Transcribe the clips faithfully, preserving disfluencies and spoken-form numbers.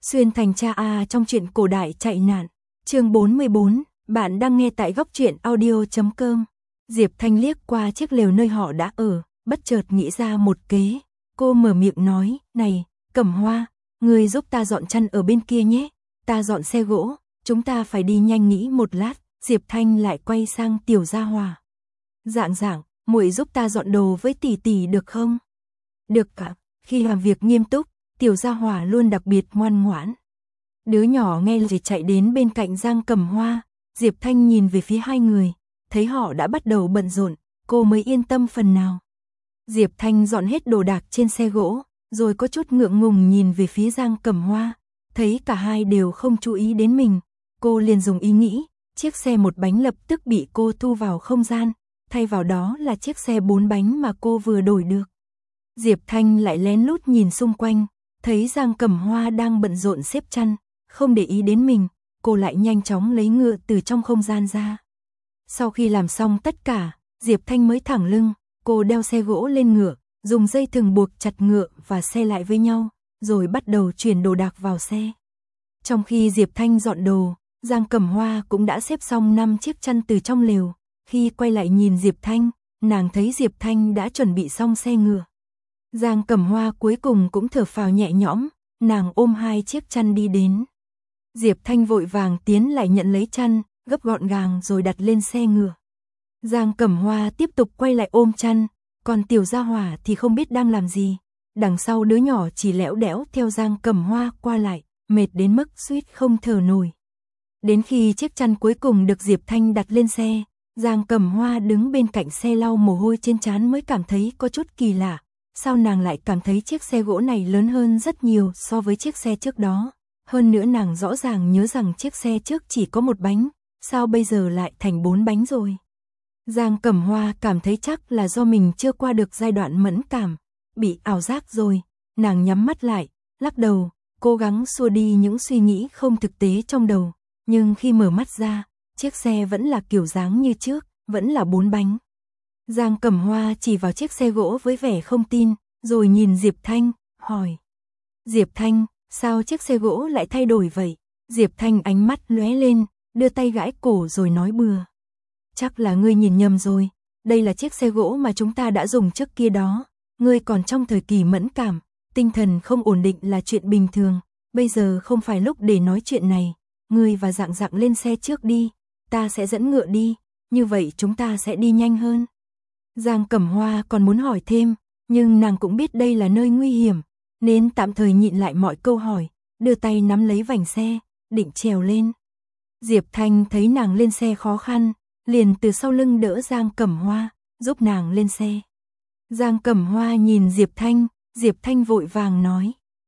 Xuyên thành cha A trong truyện cổ đại chạy nạn. Chương bốn mươi bốn, bạn đang nghe tại góc truyện audio chấm com. Diệp Thanh liếc qua chiếc lều nơi họ đã ở, bất chợt nghĩ ra một kế. Cô mở miệng nói, này, Cẩm Hoa, ngươi giúp ta dọn chăn ở bên kia nhé. Ta dọn xe gỗ, chúng ta phải đi nhanh. Nghĩ một lát, Diệp Thanh lại quay sang Tiểu Gia Hòa. Dạng dạng, muội giúp ta dọn đồ với tỷ tỷ được không? Được cả. Khi làm việc nghiêm túc, Tiểu Gia Hòa luôn đặc biệt ngoan ngoãn. Đứa nhỏ nghe rồi chạy đến bên cạnh Giang Cẩm Hoa. Diệp Thanh nhìn về phía hai người, thấy họ đã bắt đầu bận rộn, cô mới yên tâm phần nào. Diệp Thanh dọn hết đồ đạc trên xe gỗ, rồi có chút ngượng ngùng nhìn về phía Giang Cẩm Hoa, thấy cả hai đều không chú ý đến mình, cô liền dùng ý nghĩ, chiếc xe một bánh lập tức bị cô thu vào không gian, thay vào đó là chiếc xe bốn bánh mà cô vừa đổi được. Diệp Thanh lại lén lút nhìn xung quanh, thấy Giang Cẩm Hoa đang bận rộn xếp chăn, không để ý đến mình, cô lại nhanh chóng lấy ngựa từ trong không gian ra. Sau khi làm xong tất cả, Diệp Thanh mới thẳng lưng, cô đeo xe gỗ lên ngựa, dùng dây thừng buộc chặt ngựa và xe lại với nhau, rồi bắt đầu chuyển đồ đạc vào xe. Trong khi Diệp Thanh dọn đồ, Giang Cẩm Hoa cũng đã xếp xong năm chiếc chăn từ trong lều. Khi quay lại nhìn Diệp Thanh, nàng thấy Diệp Thanh đã chuẩn bị xong xe ngựa. Giang Cẩm Hoa cuối cùng cũng thở phào nhẹ nhõm, nàng ôm hai chiếc chăn đi đến. Diệp Thanh vội vàng tiến lại nhận lấy chăn, gấp gọn gàng rồi đặt lên xe ngựa. Giang Cẩm Hoa tiếp tục quay lại ôm chăn, còn Tiểu Gia Hòa thì không biết đang làm gì. Đằng sau đứa nhỏ chỉ lẽo đẽo theo Giang Cẩm Hoa qua lại, mệt đến mức suýt không thở nổi. Đến khi chiếc chăn cuối cùng được Diệp Thanh đặt lên xe, Giang Cẩm Hoa đứng bên cạnh xe lau mồ hôi trên trán mới cảm thấy có chút kỳ lạ. Sao nàng lại cảm thấy chiếc xe gỗ này lớn hơn rất nhiều so với chiếc xe trước đó? Hơn nữa nàng rõ ràng nhớ rằng chiếc xe trước chỉ có một bánh, sao bây giờ lại thành bốn bánh rồi? Giang Cẩm Hoa cảm thấy chắc là do mình chưa qua được giai đoạn mẫn cảm, bị ảo giác rồi. Nàng nhắm mắt lại, lắc đầu, cố gắng xua đi những suy nghĩ không thực tế trong đầu. Nhưng khi mở mắt ra, chiếc xe vẫn là kiểu dáng như trước, vẫn là bốn bánh. Giang Cẩm Hoa chỉ vào chiếc xe gỗ với vẻ không tin, rồi nhìn Diệp Thanh, hỏi. Diệp Thanh, sao chiếc xe gỗ lại thay đổi vậy? Diệp Thanh ánh mắt lóe lên, đưa tay gãi cổ rồi nói bừa. Chắc là ngươi nhìn nhầm rồi, đây là chiếc xe gỗ mà chúng ta đã dùng trước kia đó. Ngươi còn trong thời kỳ mẫn cảm, tinh thần không ổn định là chuyện bình thường, bây giờ không phải lúc để nói chuyện này. Ngươi và Dạng Dạng lên xe trước đi, ta sẽ dẫn ngựa đi, như vậy chúng ta sẽ đi nhanh hơn. Giang Cẩm Hoa còn muốn hỏi thêm, nhưng nàng cũng biết đây là nơi nguy hiểm, nên tạm thời nhịn lại mọi câu hỏi, đưa tay nắm lấy vành xe, định trèo lên. Diệp Thanh thấy nàng lên xe khó khăn, liền từ sau lưng đỡ Giang Cẩm Hoa, giúp nàng lên xe. Giang Cẩm Hoa nhìn Diệp Thanh, Diệp Thanh vội vàng nói.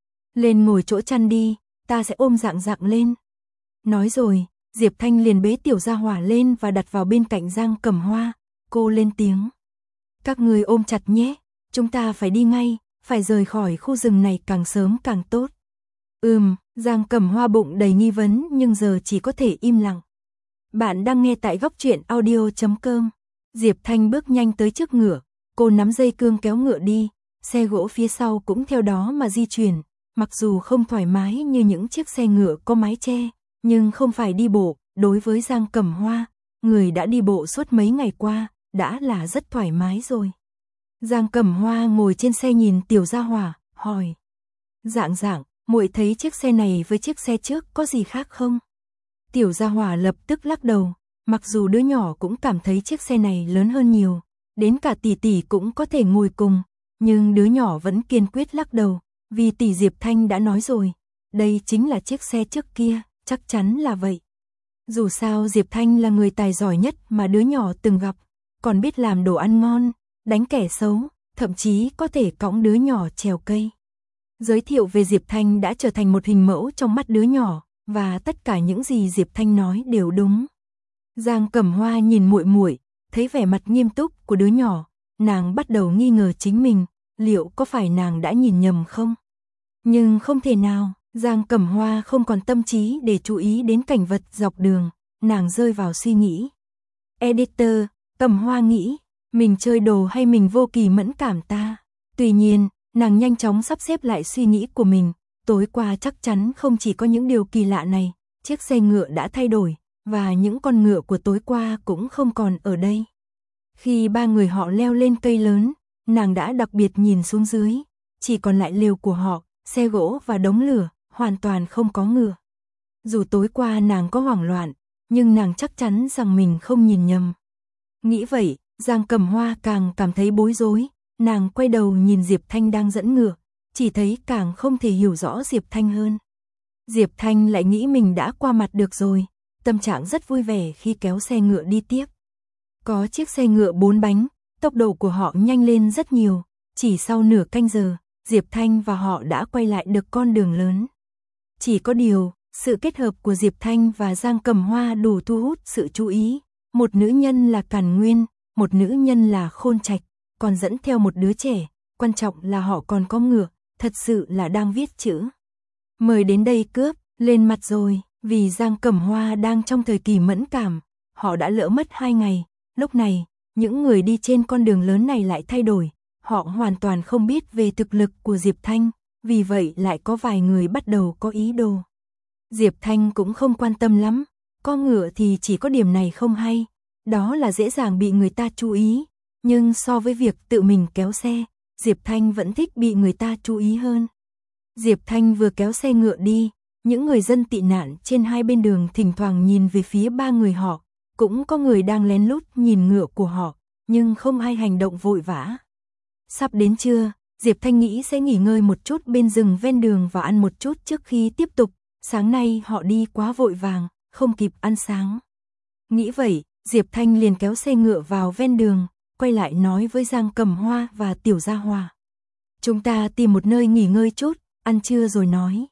Lên ngồi chỗ chăn đi, ta sẽ ôm Dạng Dạng lên. Nói rồi, Diệp Thanh liền bế Tiểu Gia Hòa lên và đặt vào bên cạnh Giang Cẩm Hoa, cô lên tiếng. Các người ôm chặt nhé, chúng ta phải đi ngay, phải rời khỏi khu rừng này càng sớm càng tốt. Ừm, Giang Cẩm Hoa bụng đầy nghi vấn nhưng giờ chỉ có thể im lặng. Bạn đang nghe tại góc truyện audio chấm com. Diệp Thanh bước nhanh tới trước ngựa, cô nắm dây cương kéo ngựa đi, xe gỗ phía sau cũng theo đó mà di chuyển, mặc dù không thoải mái như những chiếc xe ngựa có mái che, nhưng không phải đi bộ, đối với Giang Cẩm Hoa, người đã đi bộ suốt mấy ngày qua, đã là rất thoải mái rồi. Giang Cẩm Hoa ngồi trên xe nhìn Tiểu Gia Hòa, hỏi. Dạng Dạng, muội thấy chiếc xe này với chiếc xe trước có gì khác không? Tiểu Gia Hòa lập tức lắc đầu, mặc dù đứa nhỏ cũng cảm thấy chiếc xe này lớn hơn nhiều, đến cả tỷ tỷ cũng có thể ngồi cùng, nhưng đứa nhỏ vẫn kiên quyết lắc đầu, vì tỷ Diệp Thanh đã nói rồi, đây chính là chiếc xe trước kia, chắc chắn là vậy. Dù sao Diệp Thanh là người tài giỏi nhất mà đứa nhỏ từng gặp, còn biết làm đồ ăn ngon, đánh kẻ xấu, thậm chí có thể cõng đứa nhỏ trèo cây. Giới thiệu về Diệp Thanh đã trở thành một hình mẫu trong mắt đứa nhỏ, và tất cả những gì Diệp Thanh nói đều đúng. Giang Cẩm Hoa nhìn muội muội, thấy vẻ mặt nghiêm túc của đứa nhỏ, nàng bắt đầu nghi ngờ chính mình, liệu có phải nàng đã nhìn nhầm không? Nhưng không thể nào, Giang Cẩm Hoa không còn tâm trí để chú ý đến cảnh vật dọc đường, nàng rơi vào suy nghĩ. Editor, Cẩm Hoa nghĩ, mình chơi đồ hay mình vô kỳ mẫn cảm ta? Tuy nhiên, nàng nhanh chóng sắp xếp lại suy nghĩ của mình, tối qua chắc chắn không chỉ có những điều kỳ lạ này, chiếc xe ngựa đã thay đổi, và những con ngựa của tối qua cũng không còn ở đây. Khi ba người họ leo lên cây lớn, nàng đã đặc biệt nhìn xuống dưới, chỉ còn lại lều của họ, xe gỗ và đống lửa, hoàn toàn không có ngựa. Dù tối qua nàng có hoảng loạn, nhưng nàng chắc chắn rằng mình không nhìn nhầm. Nghĩ vậy, Giang Cầm Hoa càng cảm thấy bối rối, nàng quay đầu nhìn Diệp Thanh đang dẫn ngựa, chỉ thấy càng không thể hiểu rõ Diệp Thanh hơn. Diệp Thanh lại nghĩ mình đã qua mặt được rồi, tâm trạng rất vui vẻ khi kéo xe ngựa đi tiếp. Có chiếc xe ngựa bốn bánh, tốc độ của họ nhanh lên rất nhiều, chỉ sau nửa canh giờ, Diệp Thanh và họ đã quay lại được con đường lớn. Chỉ có điều, sự kết hợp của Diệp Thanh và Giang Cầm Hoa đủ thu hút sự chú ý, một nữ nhân là Càn Nguyên, một nữ nhân là Khôn Trạch, còn dẫn theo một đứa trẻ, quan trọng là họ còn có ngựa, thật sự là đang viết chữ. Mời đến đây cướp, lên mặt rồi, vì Giang Cầm Hoa đang trong thời kỳ mẫn cảm, họ đã lỡ mất hai ngày, lúc này, những người đi trên con đường lớn này lại thay đổi, họ hoàn toàn không biết về thực lực của Diệp Thanh, vì vậy lại có vài người bắt đầu có ý đồ. Diệp Thanh cũng không quan tâm lắm, có ngựa thì chỉ có điểm này không hay, đó là dễ dàng bị người ta chú ý, nhưng so với việc tự mình kéo xe, Diệp Thanh vẫn thích bị người ta chú ý hơn. Diệp Thanh vừa kéo xe ngựa đi, những người dân tị nạn trên hai bên đường thỉnh thoảng nhìn về phía ba người họ, cũng có người đang lén lút nhìn ngựa của họ, nhưng không ai hành động vội vã. Sắp đến trưa, Diệp Thanh nghĩ sẽ nghỉ ngơi một chút bên rừng ven đường và ăn một chút trước khi tiếp tục, sáng nay họ đi quá vội vàng, không kịp ăn sáng. Nghĩ vậy, Diệp Thanh liền kéo xe ngựa vào ven đường, quay lại nói với Giang Cầm Hoa và Tiểu Gia Hòa. Chúng ta tìm một nơi nghỉ ngơi chút, ăn trưa rồi nói.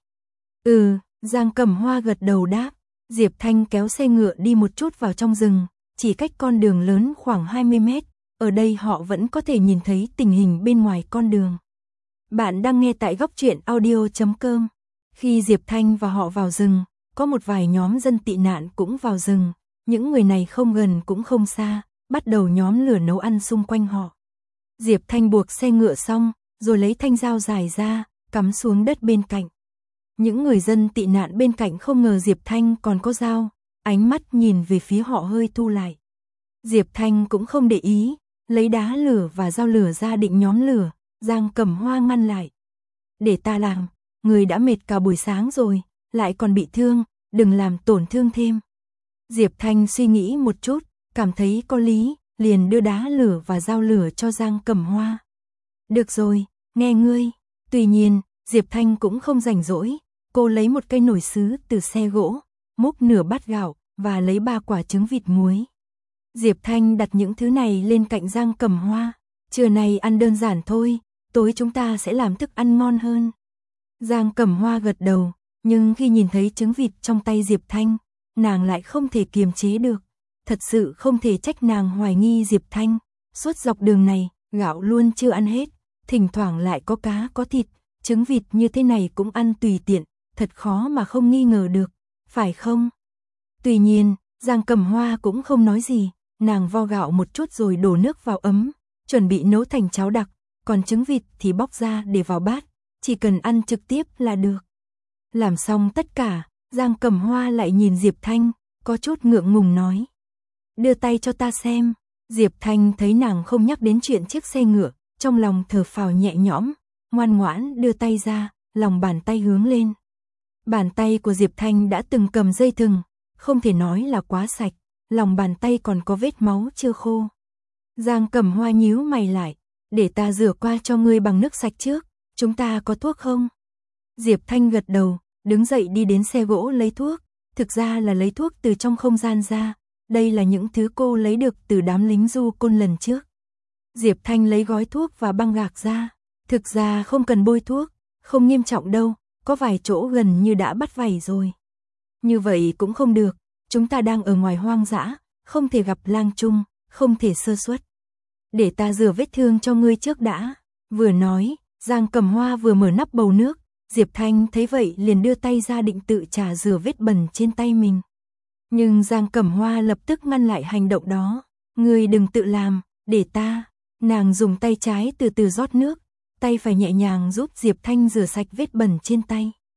Ừ, Giang Cầm Hoa gật đầu đáp. Diệp Thanh kéo xe ngựa đi một chút vào trong rừng, chỉ cách con đường lớn khoảng hai mươi mét, ở đây họ vẫn có thể nhìn thấy tình hình bên ngoài con đường. Bạn đang nghe tại góc truyện audio chấm com. Khi Diệp Thanh và họ vào rừng, có một vài nhóm dân tị nạn cũng vào rừng, những người này không gần cũng không xa, bắt đầu nhóm lửa nấu ăn xung quanh họ. Diệp Thanh buộc xe ngựa xong, rồi lấy thanh dao dài ra, cắm xuống đất bên cạnh. Những người dân tị nạn bên cạnh không ngờ Diệp Thanh còn có dao, ánh mắt nhìn về phía họ hơi thu lại. Diệp Thanh cũng không để ý, lấy đá lửa và dao lửa ra định nhóm lửa, Giang Cầm Hoa ngăn lại. Để ta làm, người đã mệt cả buổi sáng rồi, lại còn bị thương, đừng làm tổn thương thêm. Diệp Thanh suy nghĩ một chút, cảm thấy có lý, liền đưa đá lửa và dao lửa cho Giang Cầm Hoa. Được rồi, nghe ngươi. Tuy nhiên, Diệp Thanh cũng không rảnh rỗi, cô lấy một cây nồi sứ từ xe gỗ, múc nửa bát gạo và lấy ba quả trứng vịt muối. Diệp Thanh đặt những thứ này lên cạnh Giang Cầm Hoa, trưa nay ăn đơn giản thôi, tối chúng ta sẽ làm thức ăn ngon hơn. Giang Cầm Hoa gật đầu, nhưng khi nhìn thấy trứng vịt trong tay Diệp Thanh, nàng lại không thể kiềm chế được, thật sự không thể trách nàng hoài nghi Diệp Thanh, suốt dọc đường này, gạo luôn chưa ăn hết, thỉnh thoảng lại có cá có thịt, trứng vịt như thế này cũng ăn tùy tiện, thật khó mà không nghi ngờ được, phải không? Tuy nhiên, Giang Cầm Hoa cũng không nói gì, nàng vo gạo một chút rồi đổ nước vào ấm, chuẩn bị nấu thành cháo đặc, còn trứng vịt thì bóc ra để vào bát, chỉ cần ăn trực tiếp là được. Làm xong tất cả, Giang Cầm Hoa lại nhìn Diệp Thanh, có chút ngượng ngùng nói. Đưa tay cho ta xem. Diệp Thanh thấy nàng không nhắc đến chuyện chiếc xe ngựa, trong lòng thở phào nhẹ nhõm, ngoan ngoãn đưa tay ra, lòng bàn tay hướng lên. Bàn tay của Diệp Thanh đã từng cầm dây thừng, không thể nói là quá sạch, lòng bàn tay còn có vết máu chưa khô. Giang Cầm Hoa nhíu mày lại, để ta rửa qua cho ngươi bằng nước sạch trước, chúng ta có thuốc không? Diệp Thanh gật đầu, đứng dậy đi đến xe gỗ lấy thuốc, thực ra là lấy thuốc từ trong không gian ra, đây là những thứ cô lấy được từ đám lính du côn lần trước. Diệp Thanh lấy gói thuốc và băng gạc ra, thực ra không cần bôi thuốc, không nghiêm trọng đâu, có vài chỗ gần như đã bắt vảy rồi. Như vậy cũng không được, chúng ta đang ở ngoài hoang dã, không thể gặp lang trung, không thể sơ suất. Để ta rửa vết thương cho ngươi trước đã. Vừa nói, Giang Cầm Hoa vừa mở nắp bầu nước, Diệp Thanh thấy vậy liền đưa tay ra định tự chà rửa vết bẩn trên tay mình. Nhưng Giang Cầm Hoa lập tức ngăn lại hành động đó. Ngươi đừng tự làm, để ta. Nàng dùng tay trái từ từ rót nước, tay phải nhẹ nhàng giúp Diệp Thanh rửa sạch vết bẩn trên tay.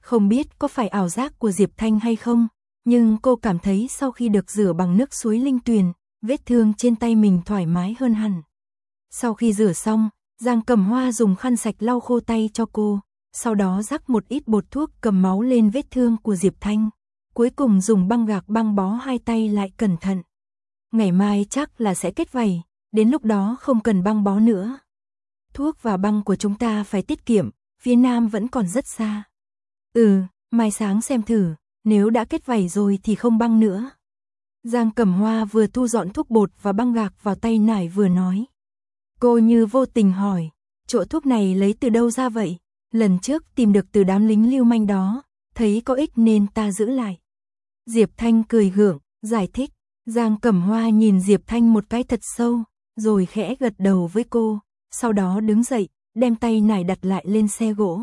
Không biết có phải ảo giác của Diệp Thanh hay không, nhưng cô cảm thấy sau khi được rửa bằng nước suối linh tuyền, vết thương trên tay mình thoải mái hơn hẳn. Sau khi rửa xong, Giang Cẩm Hoa dùng khăn sạch lau khô tay cho cô, sau đó rắc một ít bột thuốc cầm máu lên vết thương của Diệp Thanh, cuối cùng dùng băng gạc băng bó hai tay lại cẩn thận. Ngày mai chắc là sẽ kết vảy, đến lúc đó không cần băng bó nữa. Thuốc và băng của chúng ta phải tiết kiệm, phía Nam vẫn còn rất xa. Ừ, mai sáng xem thử, nếu đã kết vảy rồi thì không băng nữa. Giang Cẩm Hoa vừa thu dọn thuốc bột và băng gạc vào tay nải vừa nói. Cô như vô tình hỏi, chỗ thuốc này lấy từ đâu ra vậy? Lần trước tìm được từ đám lính lưu manh đó, thấy có ích nên ta giữ lại. Diệp Thanh cười gượng, giải thích. Giang Cẩm Hoa nhìn Diệp Thanh một cái thật sâu, rồi khẽ gật đầu với cô, sau đó đứng dậy, đem tay nải đặt lại lên xe gỗ.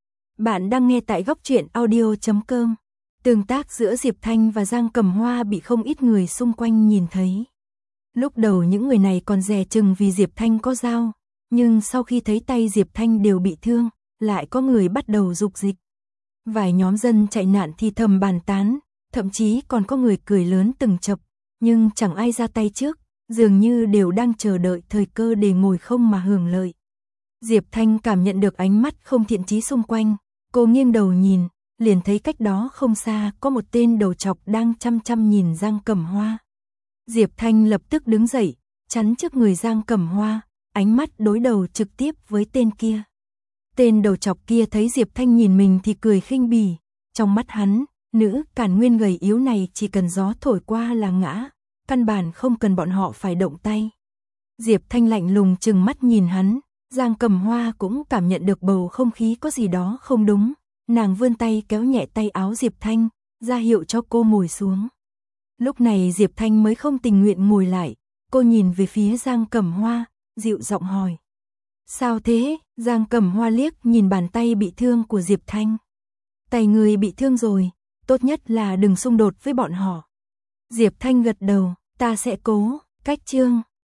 Bạn đang nghe tại góc truyện audio chấm com. Tương tác giữa Diệp Thanh và Giang Cẩm Hoa bị không ít người xung quanh nhìn thấy. Lúc đầu những người này còn dè chừng vì Diệp Thanh có dao, nhưng sau khi thấy tay Diệp Thanh đều bị thương, lại có người bắt đầu dục dịch. Vài nhóm dân chạy nạn thì thầm bàn tán, thậm chí còn có người cười lớn từng chập, nhưng chẳng ai ra tay trước, dường như đều đang chờ đợi thời cơ để ngồi không mà hưởng lợi. Diệp Thanh cảm nhận được ánh mắt không thiện chí xung quanh, cô nghiêng đầu nhìn, liền thấy cách đó không xa có một tên đầu trọc đang chăm chăm nhìn Giang Cẩm Hoa. Diệp Thanh lập tức đứng dậy, chắn trước người Giang Cẩm Hoa, ánh mắt đối đầu trực tiếp với tên kia. Tên đầu trọc kia thấy Diệp Thanh nhìn mình thì cười khinh bỉ, trong mắt hắn, nữ càn nguyên gầy yếu này chỉ cần gió thổi qua là ngã, căn bản không cần bọn họ phải động tay. Diệp Thanh lạnh lùng trừng mắt nhìn hắn, Giang Cẩm Hoa cũng cảm nhận được bầu không khí có gì đó không đúng, nàng vươn tay kéo nhẹ tay áo Diệp Thanh, ra hiệu cho cô ngồi xuống. Lúc này Diệp Thanh mới không tình nguyện ngồi lại, cô nhìn về phía Giang Cẩm Hoa, dịu giọng hỏi. Sao thế? Giang Cẩm Hoa liếc nhìn bàn tay bị thương của Diệp Thanh. Tay người bị thương rồi, tốt nhất là đừng xung đột với bọn họ. Diệp Thanh gật đầu, ta sẽ cố, cách chương.